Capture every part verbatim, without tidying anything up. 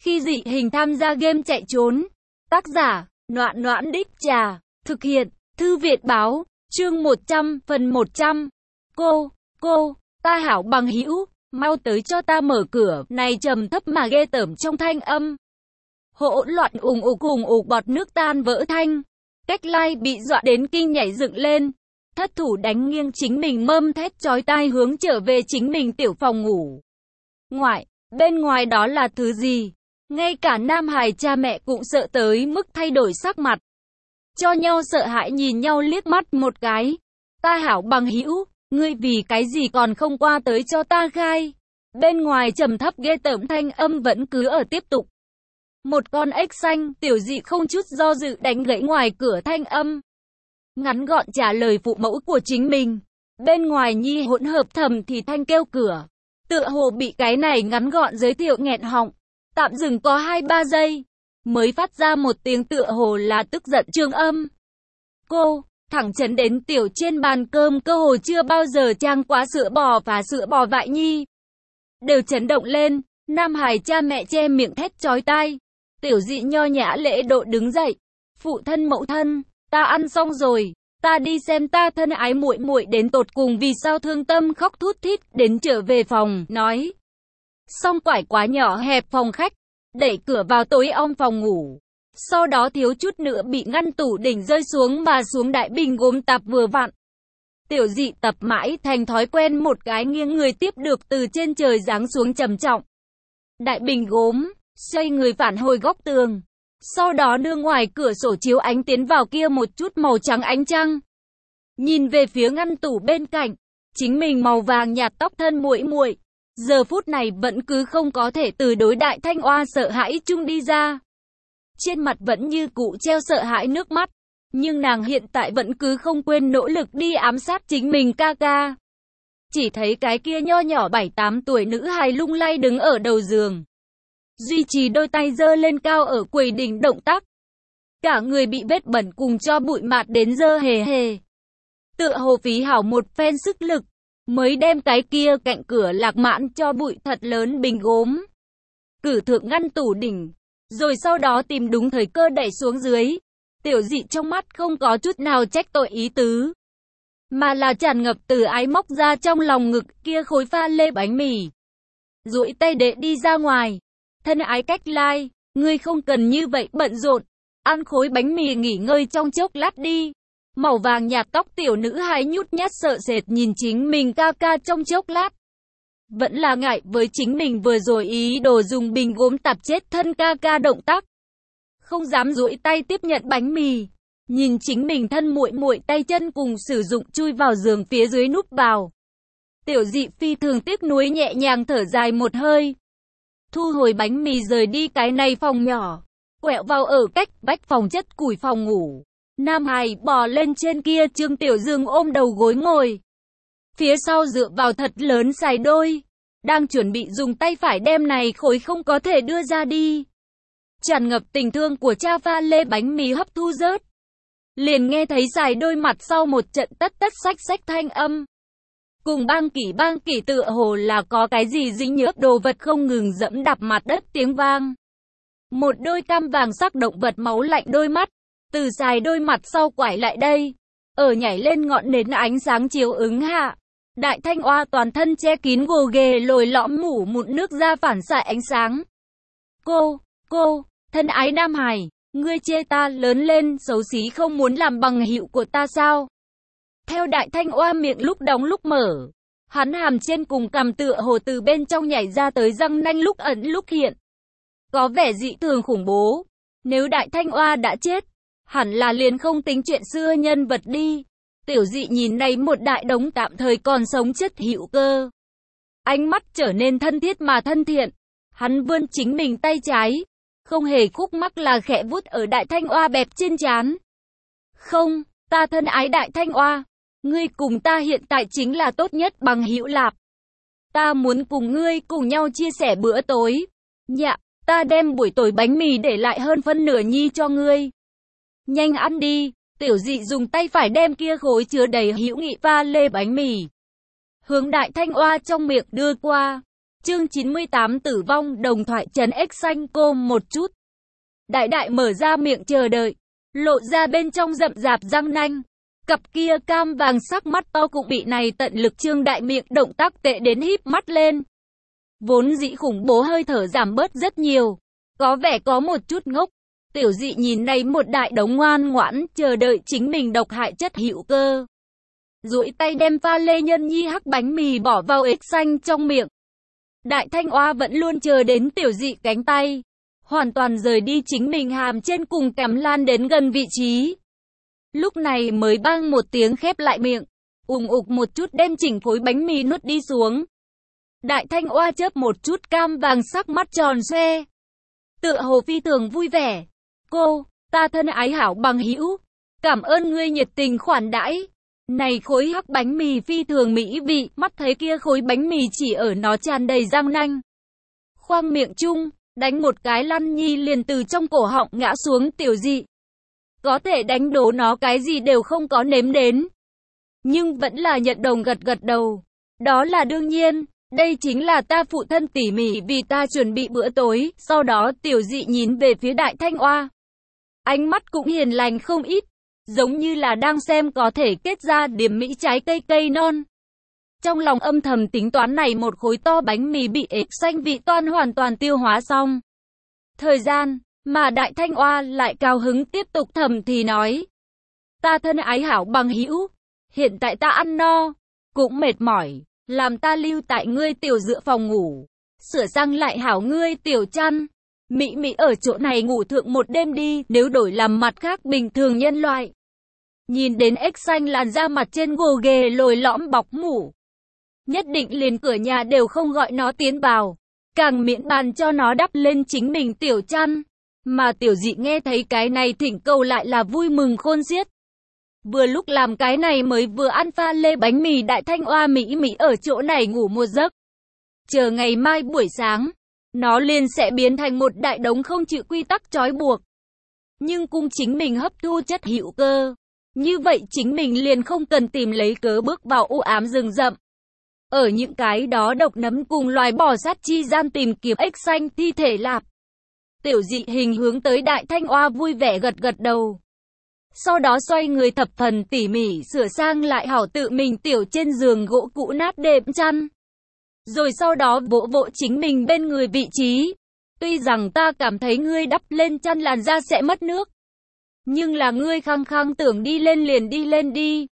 Khi dị hình tham gia game chạy trốn. Tác giả, Noãn Noãn Đích Trà. Thực hiện, Thư Viện Báo. Chương một trăm, phần một trăm. Cô, cô, ta hảo bằng hữu, mau tới cho ta mở cửa. Này trầm thấp mà ghê tởm trong thanh âm. Hỗn loạn ùng ục ùng ục bọt nước tan vỡ thanh. Cách Lai bị dọa đến kinh nhảy dựng lên. Thất thủ đánh nghiêng chính mình mâm thét chói tai hướng trở về chính mình tiểu phòng ngủ. Ngoại, bên ngoài đó là thứ gì? Ngay cả Nam Hải cha mẹ cũng sợ tới mức thay đổi sắc mặt. Cho nhau sợ hãi nhìn nhau liếc mắt một cái. Ta hảo bằng hữu, ngươi vì cái gì còn không qua tới cho ta khai? Bên ngoài trầm thấp ghê tởm thanh âm vẫn cứ ở tiếp tục. Một con ếch xanh, tiểu dị không chút do dự đánh gãy ngoài cửa thanh âm. Ngắn gọn trả lời phụ mẫu của chính mình. Bên ngoài nhi hỗn hợp thầm thì thanh kêu cửa. Tựa hồ bị cái này ngắn gọn giới thiệu nghẹn họng. Tạm dừng có hai ba giây. Mới phát ra một tiếng tựa hồ là tức giận trương âm. Cô, thẳng chấn đến tiểu trên bàn cơm cơ hồ chưa bao giờ trang quá sữa bò và sữa bò vại nhi. Đều chấn động lên, Nam Hải cha mẹ che miệng thét chói tai. Tiểu dị nho nhã lễ độ đứng dậy. Phụ thân mẫu thân, ta ăn xong rồi, ta đi xem ta thân ái muội muội đến tột cùng vì sao thương tâm khóc thút thít đến trở về phòng, nói. Xong quải quá nhỏ hẹp phòng khách, đẩy cửa vào tối om phòng ngủ. Sau đó thiếu chút nữa bị ngăn tủ đỉnh rơi xuống mà xuống đại bình gốm tạp vừa vặn. Tiểu dị tập mãi thành thói quen một cái nghiêng người tiếp được từ trên trời giáng xuống trầm trọng. Đại bình gốm, xoay người phản hồi góc tường. Sau đó đưa ngoài cửa sổ chiếu ánh tiến vào kia một chút màu trắng ánh trăng. Nhìn về phía ngăn tủ bên cạnh, chính mình màu vàng nhạt tóc thân muội muội, giờ phút này vẫn cứ không có thể từ đối đại thanh oa sợ hãi chung đi ra. Trên mặt vẫn như cũ treo sợ hãi nước mắt, nhưng nàng hiện tại vẫn cứ không quên nỗ lực đi ám sát chính mình ca ca. Chỉ thấy cái kia nho nhỏ bảy tám tuổi nữ hài lung lay đứng ở đầu giường. Duy trì đôi tay giơ lên cao ở quầy đỉnh động tác. Cả người bị vết bẩn cùng cho bụi mạt đến dơ hề hề. Tựa hồ phí hảo một phen sức lực, mới đem cái kia cạnh cửa lạc mãn cho bụi thật lớn bình gốm. Cử thượng ngăn tủ đỉnh, rồi sau đó tìm đúng thời cơ đẩy xuống dưới. Tiểu dị trong mắt không có chút nào trách tội ý tứ, mà là tràn ngập từ ái móc ra trong lòng ngực kia khối pha lê bánh mì. Duỗi tay để đi ra ngoài. Thân ái Cách Lai, ngươi không cần như vậy bận rộn, ăn khối bánh mì nghỉ ngơi trong chốc lát đi. Màu vàng nhạt tóc tiểu nữ hài nhút nhát sợ sệt nhìn chính mình ca ca trong chốc lát. Vẫn là ngại với chính mình vừa rồi ý đồ dùng bình gốm tạp chết thân ca ca động tác. Không dám duỗi tay tiếp nhận bánh mì, nhìn chính mình thân muội muội tay chân cùng sử dụng chui vào giường phía dưới núp vào. Tiểu dị phi thường tiếc nuối nhẹ nhàng thở dài một hơi. Thu hồi bánh mì rời đi cái này phòng nhỏ, quẹo vào ở cách vách phòng chất củi phòng ngủ. Nam Hải bò lên trên kia trương tiểu giường ôm đầu gối ngồi. Phía sau dựa vào thật lớn xài đôi, đang chuẩn bị dùng tay phải đem này khối không có thể đưa ra đi. Tràn ngập tình thương của cha pha lê bánh mì hấp thu rớt. Liền nghe thấy xài đôi mặt sau một trận tất tất xách xách thanh âm. Cùng bang kỷ bang kỷ tựa hồ là có cái gì dính nhớp đồ vật không ngừng dẫm đạp mặt đất tiếng vang. Một đôi cam vàng sắc động vật máu lạnh đôi mắt, từ xài đôi mặt sau quải lại đây, ở nhảy lên ngọn nến ánh sáng chiếu ứng hạ. Đại thanh oa toàn thân che kín gồ ghề lồi lõm mủ mụn nước ra phản xạ ánh sáng. Cô, cô, thân ái Nam Hải, ngươi chê ta lớn lên xấu xí không muốn làm bằng hữu của ta sao? Theo đại thanh oa miệng lúc đóng lúc mở, hắn hàm trên cùng cằm tựa hồ từ bên trong nhảy ra tới răng nanh lúc ẩn lúc hiện. Có vẻ dị thường khủng bố. Nếu đại thanh oa đã chết, hẳn là liền không tính chuyện xưa nhân vật đi. Tiểu dị nhìn này một đại đống tạm thời còn sống chất hữu cơ. Ánh mắt trở nên thân thiết mà thân thiện. Hắn vươn chính mình tay trái, không hề khúc mắc là khẽ vuốt ở đại thanh oa bẹp trên trán. Không, ta thân ái đại thanh oa, ngươi cùng ta hiện tại chính là tốt nhất bằng hữu lạp. Ta muốn cùng ngươi cùng nhau chia sẻ bữa tối. Dạ, ta đem buổi tối bánh mì để lại hơn phân nửa nhi cho ngươi. Nhanh ăn đi. Tiểu dị dùng tay phải đem kia khối chứa đầy hữu nghị pha lê bánh mì hướng đại thanh oa trong miệng đưa qua. Chương chín mươi tám tử vong đồng thoại trấn ếch xanh cô một chút. Đại đại mở ra miệng chờ đợi, lộ ra bên trong rậm rạp răng nanh. Cặp kia cam vàng sắc mắt to cũng bị này tận lực trương đại miệng động tác tệ đến híp mắt lên. Vốn dĩ khủng bố hơi thở giảm bớt rất nhiều, có vẻ có một chút ngốc. Tiểu dị nhìn này một đại đống ngoan ngoãn chờ đợi chính mình độc hại chất hữu cơ. Duỗi tay đem pha lê nhân nhi hắc bánh mì bỏ vào ếch xanh trong miệng. Đại thanh oa vẫn luôn chờ đến tiểu dị cánh tay, hoàn toàn rời đi chính mình hàm trên cùng kèm lan đến gần vị trí. Lúc này mới bang một tiếng khép lại miệng, ùng ục một chút đem chỉnh khối bánh mì nuốt đi xuống. Đại thanh oa chớp một chút cam vàng sắc mắt tròn xoe, tựa hồ phi thường vui vẻ. Cô, ta thân ái hảo bằng hữu, cảm ơn ngươi nhiệt tình khoản đãi. Này khối hắc bánh mì phi thường mỹ vị, mắt thấy kia khối bánh mì chỉ ở nó tràn đầy răng nanh. Khoang miệng chung, đánh một cái lăn nhi liền từ trong cổ họng ngã xuống tiểu dị. Có thể đánh đố nó cái gì đều không có nếm đến. Nhưng vẫn là nhận đồng gật gật đầu. Đó là đương nhiên, đây chính là ta phụ thân tỉ mỉ vì ta chuẩn bị bữa tối. Sau đó tiểu dị nhìn về phía đại thanh oa. Ánh mắt cũng hiền lành không ít. Giống như là đang xem có thể kết ra điểm mỹ trái cây cây non. Trong lòng âm thầm tính toán này một khối to bánh mì bị ếch xanh vị toan hoàn toàn tiêu hóa xong. Thời gian, mà đại thanh oa lại cao hứng tiếp tục thầm thì nói. Ta thân ái hảo bằng hữu, hiện tại ta ăn no, cũng mệt mỏi, làm ta lưu tại ngươi tiểu dựa phòng ngủ, sửa sang lại hảo ngươi tiểu chăn. Mỹ Mỹ ở chỗ này ngủ thượng một đêm đi, nếu đổi làm mặt khác bình thường nhân loại. Nhìn đến ếch xanh làn da mặt trên gồ ghề lồi lõm bọc mủ. Nhất định liền cửa nhà đều không gọi nó tiến vào, càng miễn bàn cho nó đắp lên chính mình tiểu chăn. Mà tiểu dị nghe thấy cái này thỉnh cầu lại là vui mừng khôn xiết. Vừa lúc làm cái này mới vừa ăn pha lê bánh mì đại thanh oa Mỹ Mỹ ở chỗ này ngủ một giấc. Chờ ngày mai buổi sáng, nó liền sẽ biến thành một đại đống không chịu quy tắc trói buộc. Nhưng cung chính mình hấp thu chất hữu cơ. Như vậy chính mình liền không cần tìm lấy cớ bước vào u ám rừng rậm. Ở những cái đó độc nấm cùng loài bò sát chi gian tìm kiếm ếch xanh thi thể lạp. Tiểu dị hình hướng tới đại thanh oa vui vẻ gật gật đầu. Sau đó xoay người thập phần tỉ mỉ sửa sang lại hảo tự mình tiểu trên giường gỗ cũ nát đệm chăn. Rồi sau đó vỗ vỗ chính mình bên người vị trí. Tuy rằng ta cảm thấy ngươi đắp lên chăn làn da sẽ mất nước. Nhưng là ngươi khăng khăng tưởng đi lên liền đi lên đi.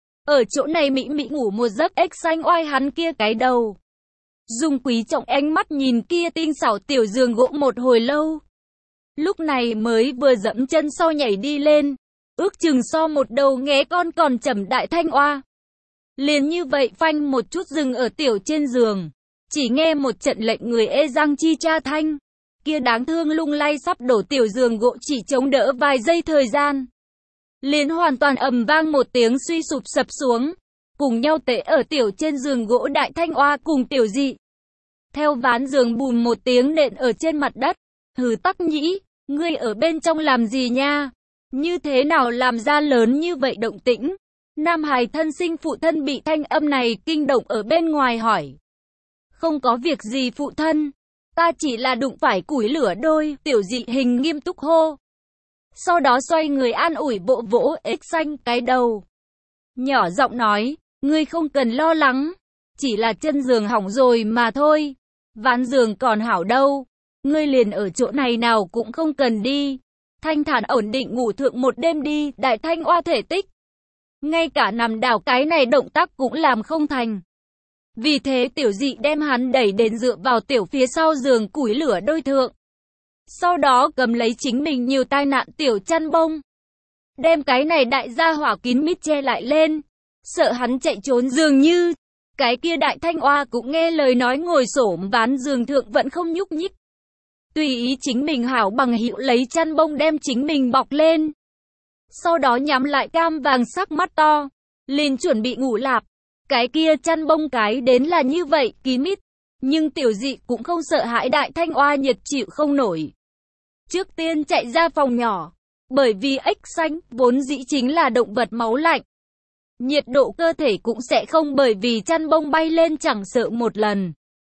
Ở chỗ này Mỹ Mỹ ngủ một giấc ếch xanh oai hắn kia cái đầu. Dùng quý trọng ánh mắt nhìn kia tinh xảo tiểu giường gỗ một hồi lâu. Lúc này mới vừa dẫm chân sau nhảy đi lên. Ước chừng so một đầu nghé con còn chậm đại thanh oa. Liền như vậy phanh một chút dừng ở tiểu trên giường. Chỉ nghe một trận lệnh người ê răng chi cha thanh. Kia đáng thương lung lay sắp đổ tiểu giường gỗ chỉ chống đỡ vài giây thời gian. Liền hoàn toàn ầm vang một tiếng suy sụp sập xuống. Cùng nhau tệ ở tiểu trên giường gỗ đại thanh oa cùng tiểu dị. Theo ván giường bùm một tiếng nện ở trên mặt đất. Hừ tắc nhĩ, ngươi ở bên trong làm gì nha? Như thế nào làm ra lớn như vậy động tĩnh? Nam hài thân sinh phụ thân bị thanh âm này kinh động ở bên ngoài hỏi. Không có việc gì phụ thân. Ta chỉ là đụng phải củi lửa đôi, tiểu dị hình nghiêm túc hô. Sau đó xoay người an ủi vỗ vỗ ếch xanh cái đầu. Nhỏ giọng nói, ngươi không cần lo lắng. Chỉ là chân giường hỏng rồi mà thôi. Ván giường còn hảo đâu. Ngươi liền ở chỗ này nào cũng không cần đi. Thanh thản ổn định ngủ thượng một đêm đi, đại thanh oa thể tích. Ngay cả nằm đảo cái này động tác cũng làm không thành. Vì thế tiểu dị đem hắn đẩy đến dựa vào tiểu phía sau giường củi lửa đôi thượng. Sau đó cầm lấy chính mình nhiều tai nạn tiểu chăn bông. Đem cái này đại gia hỏa kín mít che lại lên. Sợ hắn chạy trốn dường như. Cái kia đại thanh oa cũng nghe lời nói ngồi xổm ván giường thượng vẫn không nhúc nhích. Tùy ý chính mình hảo bằng hữu lấy chăn bông đem chính mình bọc lên. Sau đó nhắm lại cam vàng sắc mắt to. Liền chuẩn bị ngủ lạp. Cái kia chăn bông cái đến là như vậy, kín mít. Nhưng tiểu dị cũng không sợ hãi đại thanh oa nhiệt chịu không nổi. Trước tiên chạy ra phòng nhỏ. Bởi vì ếch xanh vốn dĩ chính là động vật máu lạnh. Nhiệt độ cơ thể cũng sẽ không bởi vì chăn bông bay lên chẳng sợ một lần.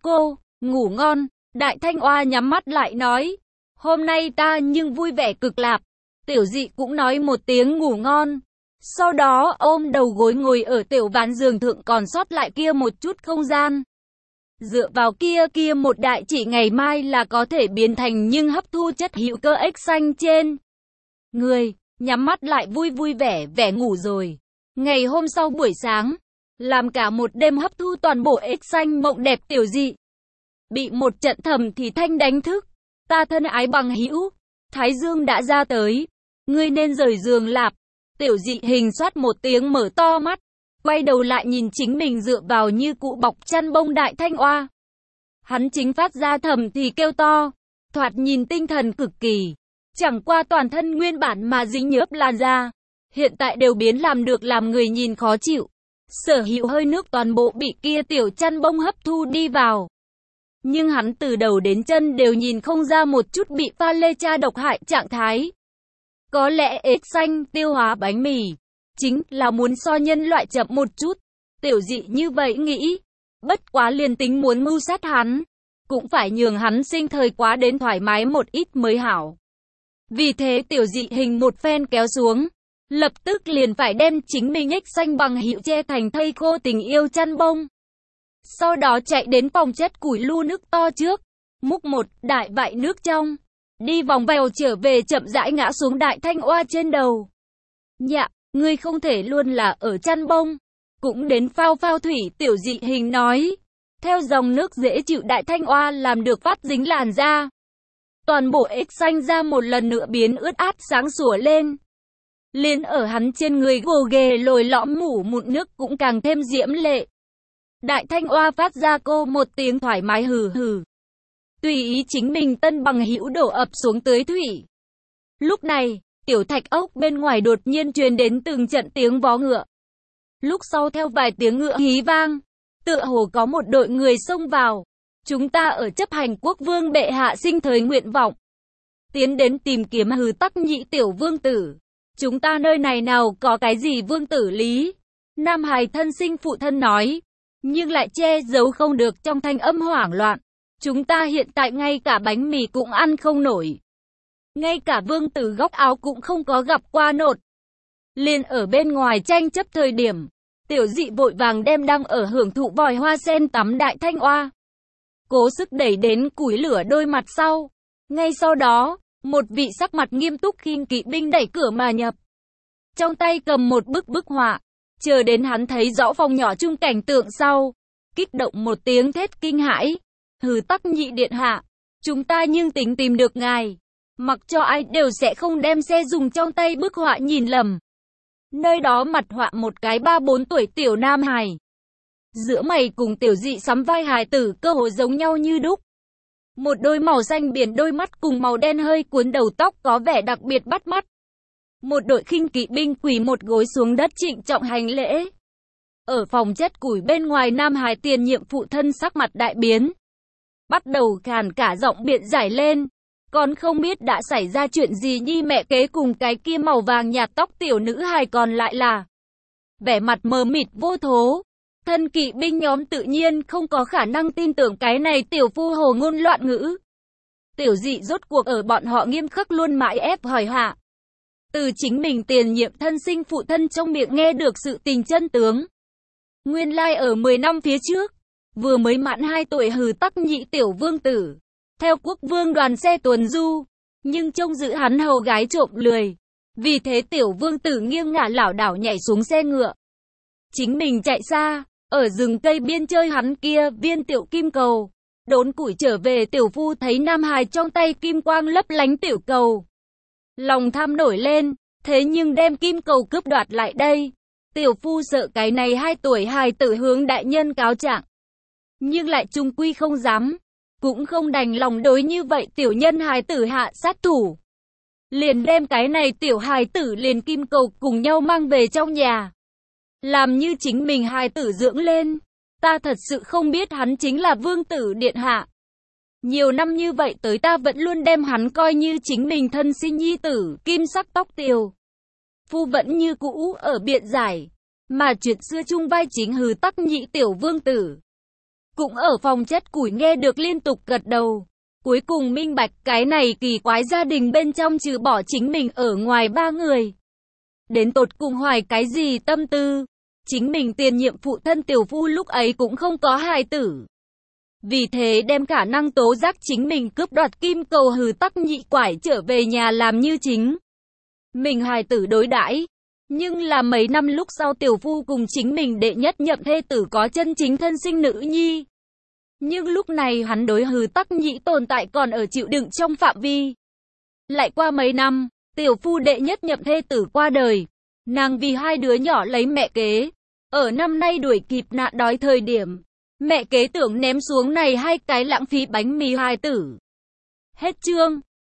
cô, ngủ ngon. Đại Thanh Oa nhắm mắt lại nói, hôm nay ta nhưng vui vẻ cực lạp. Tiểu Dị cũng nói một tiếng ngủ ngon. Sau đó ôm đầu gối ngồi ở tiểu ván giường thượng còn sót lại kia một chút không gian. Dựa vào kia kia một đại chỉ ngày mai là có thể biến thành nhưng hấp thu chất hữu cơ ếch xanh trên người, nhắm mắt lại vui vui vẻ vẻ ngủ rồi. Ngày hôm sau buổi sáng, làm cả một đêm hấp thu toàn bộ ếch xanh mộng đẹp Tiểu Dị. Bị một trận thầm thì thanh đánh thức. Ta thân ái bằng hữu, Thái Dương đã ra tới. Ngươi nên rời giường lạp. Tiểu Dị hình soát một tiếng mở to mắt. Quay đầu lại nhìn chính mình dựa vào như cụ bọc chăn bông Đại Thanh Oa. Hắn chính phát ra thầm thì kêu to. Thoạt nhìn tinh thần cực kỳ. Chẳng qua toàn thân nguyên bản mà dính nhớp làn da. Hiện tại đều biến làm được làm người nhìn khó chịu. Sở hữu hơi nước toàn bộ bị kia tiểu chăn bông hấp thu đi vào. Nhưng hắn từ đầu đến chân đều nhìn không ra một chút bị pha lê cha độc hại trạng thái. Có lẽ ếch xanh tiêu hóa bánh mì chính là muốn so nhân loại chậm một chút. Tiểu Dị như vậy nghĩ. Bất quá liền tính muốn mưu sát hắn, cũng phải nhường hắn sinh thời quá đến thoải mái một ít mới hảo. Vì thế Tiểu Dị hình một phen kéo xuống. Lập tức liền phải đem chính mình ếch xanh bằng hữu che thành thây khô tình yêu chăn bông. Sau đó chạy đến phòng chất củi lu nước to trước. Múc một đại vại nước trong. Đi vòng vèo trở về chậm rãi ngã xuống Đại Thanh Oa trên đầu. Nhạ, ngươi không thể luôn là ở chăn bông. Cũng đến phao phao thủy Tiểu Dị hình nói. Theo dòng nước dễ chịu Đại Thanh Oa làm được phát dính làn da. Toàn bộ ếch xanh da một lần nữa biến ướt át sáng sủa lên. Liên ở hắn trên người gồ ghề lồi lõm mủ mụn nước cũng càng thêm diễm lệ. Đại Thanh Oa phát ra cô một tiếng thoải mái hừ hừ. Tùy ý chính mình tân bằng hữu đổ ập xuống tưới thủy. Lúc này, tiểu thạch ốc bên ngoài đột nhiên truyền đến từng trận tiếng vó ngựa. Lúc sau theo vài tiếng ngựa hí vang, tựa hồ có một đội người xông vào. Chúng ta ở chấp hành quốc vương bệ hạ sinh thời nguyện vọng. Tiến đến tìm kiếm Hừ Tắc Nhị tiểu vương tử. Chúng ta nơi này nào có cái gì vương tử lý? Nam hài thân sinh phụ thân nói. Nhưng lại che giấu không được trong thanh âm hoảng loạn. Chúng ta hiện tại ngay cả bánh mì cũng ăn không nổi. Ngay cả vương tử góc áo cũng không có gặp qua nột. Liền ở bên ngoài tranh chấp thời điểm. Tiểu Dị vội vàng đem đang ở hưởng thụ vòi hoa sen tắm Đại Thanh Oa. Cố sức đẩy đến củi lửa đôi mặt sau. Ngay sau đó, một vị sắc mặt nghiêm túc khinh kỵ binh đẩy cửa mà nhập. Trong tay cầm một bức bức họa. Chờ đến hắn thấy rõ phòng nhỏ chung cảnh tượng sau. Kích động một tiếng thét kinh hãi. Hừ Tắc Nhị điện hạ. Chúng ta nhưng tính tìm được ngài. Mặc cho ai đều sẽ không đem xe dùng trong tay bức họa nhìn lầm. Nơi đó mặt họa một cái ba bốn tuổi tiểu nam hài. Giữa mày cùng Tiểu Dị sắm vai hài tử cơ hồ giống nhau như đúc. Một đôi màu xanh biển đôi mắt cùng màu đen hơi cuốn đầu tóc có vẻ đặc biệt bắt mắt. Một đội khinh kỵ binh quỳ một gối xuống đất trịnh trọng hành lễ. Ở phòng chất củi bên ngoài Nam Hải tiền nhiệm phụ thân sắc mặt đại biến. Bắt đầu khàn cả giọng biện giải lên. Còn không biết đã xảy ra chuyện gì nhi mẹ kế cùng cái kia màu vàng nhạt tóc tiểu nữ hài còn lại là. Vẻ mặt mờ mịt vô thố. Thân kỵ binh nhóm tự nhiên không có khả năng tin tưởng cái này tiểu phu hồ ngôn loạn ngữ. Tiểu Dị rốt cuộc ở bọn họ nghiêm khắc luôn mãi ép hỏi hạ. Từ chính mình tiền nhiệm thân sinh phụ thân trong miệng nghe được sự tình chân tướng. Nguyên lai ở mười năm phía trước, vừa mới mãn hai tuổi Hừ Tắc Nhị tiểu vương tử, theo quốc vương đoàn xe tuần du, nhưng trông giữ hắn hầu gái trộm lười. Vì thế tiểu vương tử nghiêng ngả lảo đảo nhảy xuống xe ngựa. Chính mình chạy xa, ở rừng cây biên chơi hắn kia viên tiểu kim cầu. Đốn củi trở về tiểu phu thấy nam hài trong tay kim quang lấp lánh tiểu cầu. Lòng tham nổi lên, thế nhưng đem kim cầu cướp đoạt lại đây. Tiểu phu sợ cái này hai tuổi hài tử hướng đại nhân cáo trạng. Nhưng lại chung quy không dám, cũng không đành lòng đối như vậy tiểu nhân hài tử hạ sát thủ. Liền đem cái này tiểu hài tử liền kim cầu cùng nhau mang về trong nhà. Làm như chính mình hài tử dưỡng lên. Ta thật sự không biết hắn chính là vương tử điện hạ. Nhiều năm như vậy tới ta vẫn luôn đem hắn coi như chính mình thân sinh nhi tử, kim sắc tóc tiều. Phu vẫn như cũ ở biện giải, mà chuyện xưa chung vai chính Hừ Tắc Nhị tiểu vương tử. cũng ở phòng chất củi nghe được liên tục gật đầu. Cuối cùng minh bạch cái này kỳ quái gia đình bên trong trừ bỏ chính mình ở ngoài ba người. Đến tột cùng hoài cái gì tâm tư. Chính mình tiền nhiệm phụ thân Tiểu Phu lúc ấy cũng không có hài tử. Vì thế đem khả năng tố giác chính mình cướp đoạt kim cầu hừ tắc nhị quải trở về nhà làm như chính mình hài tử đối đãi. Nhưng là mấy năm lúc sau Tiểu Phu cùng chính mình đệ nhất nhậm thê tử có chân chính thân sinh nữ nhi. Nhưng lúc này hắn đối hừ tắc nhị tồn tại còn ở chịu đựng trong phạm vi. Lại qua mấy năm, Tiểu Phu đệ nhất nhậm thê tử qua đời. Nàng vì hai đứa nhỏ lấy mẹ kế. Ở năm nay đuổi kịp nạn đói thời điểm, mẹ kế tưởng ném xuống này hai cái lãng phí bánh mì hài tử. Hết chương.